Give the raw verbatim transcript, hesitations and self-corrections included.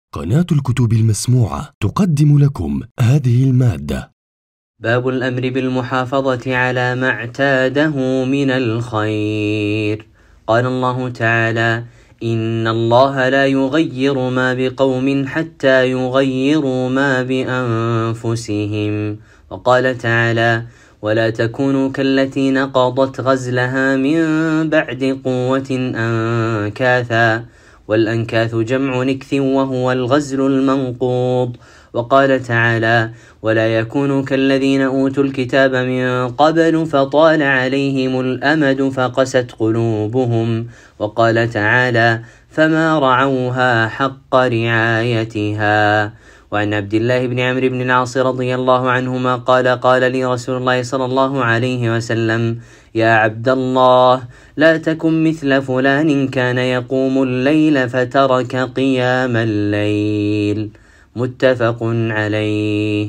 قناة الكتب المسموعة تقدم لكم هذه المادة. باب الأمر بالمحافظة على ما اعتاده من الخير. قال الله تعالى: إن الله لا يغير ما بقوم حتى يغيروا ما بأنفسهم. وقال تعالى: ولا تكونوا كالتي نقضت غزلها من بعد قوة أنكاثا. والأنكاث جمع نكث وهو الغزل المنقوض. وقال تعالى: ولا يكونوا كالذين أوتوا الكتاب من قبل فطال عليهم الأمد فقست قلوبهم. وقال تعالى: فما رعوها حق رعايتها. وعن عبد الله بن عمرو بن العاص رضي الله عنهما قال: قال لي رسول الله صلى الله عليه وسلم: يا عبد الله، لا تكن مثل فلان كان يقوم الليل فترك قيام الليل. متفق عليه.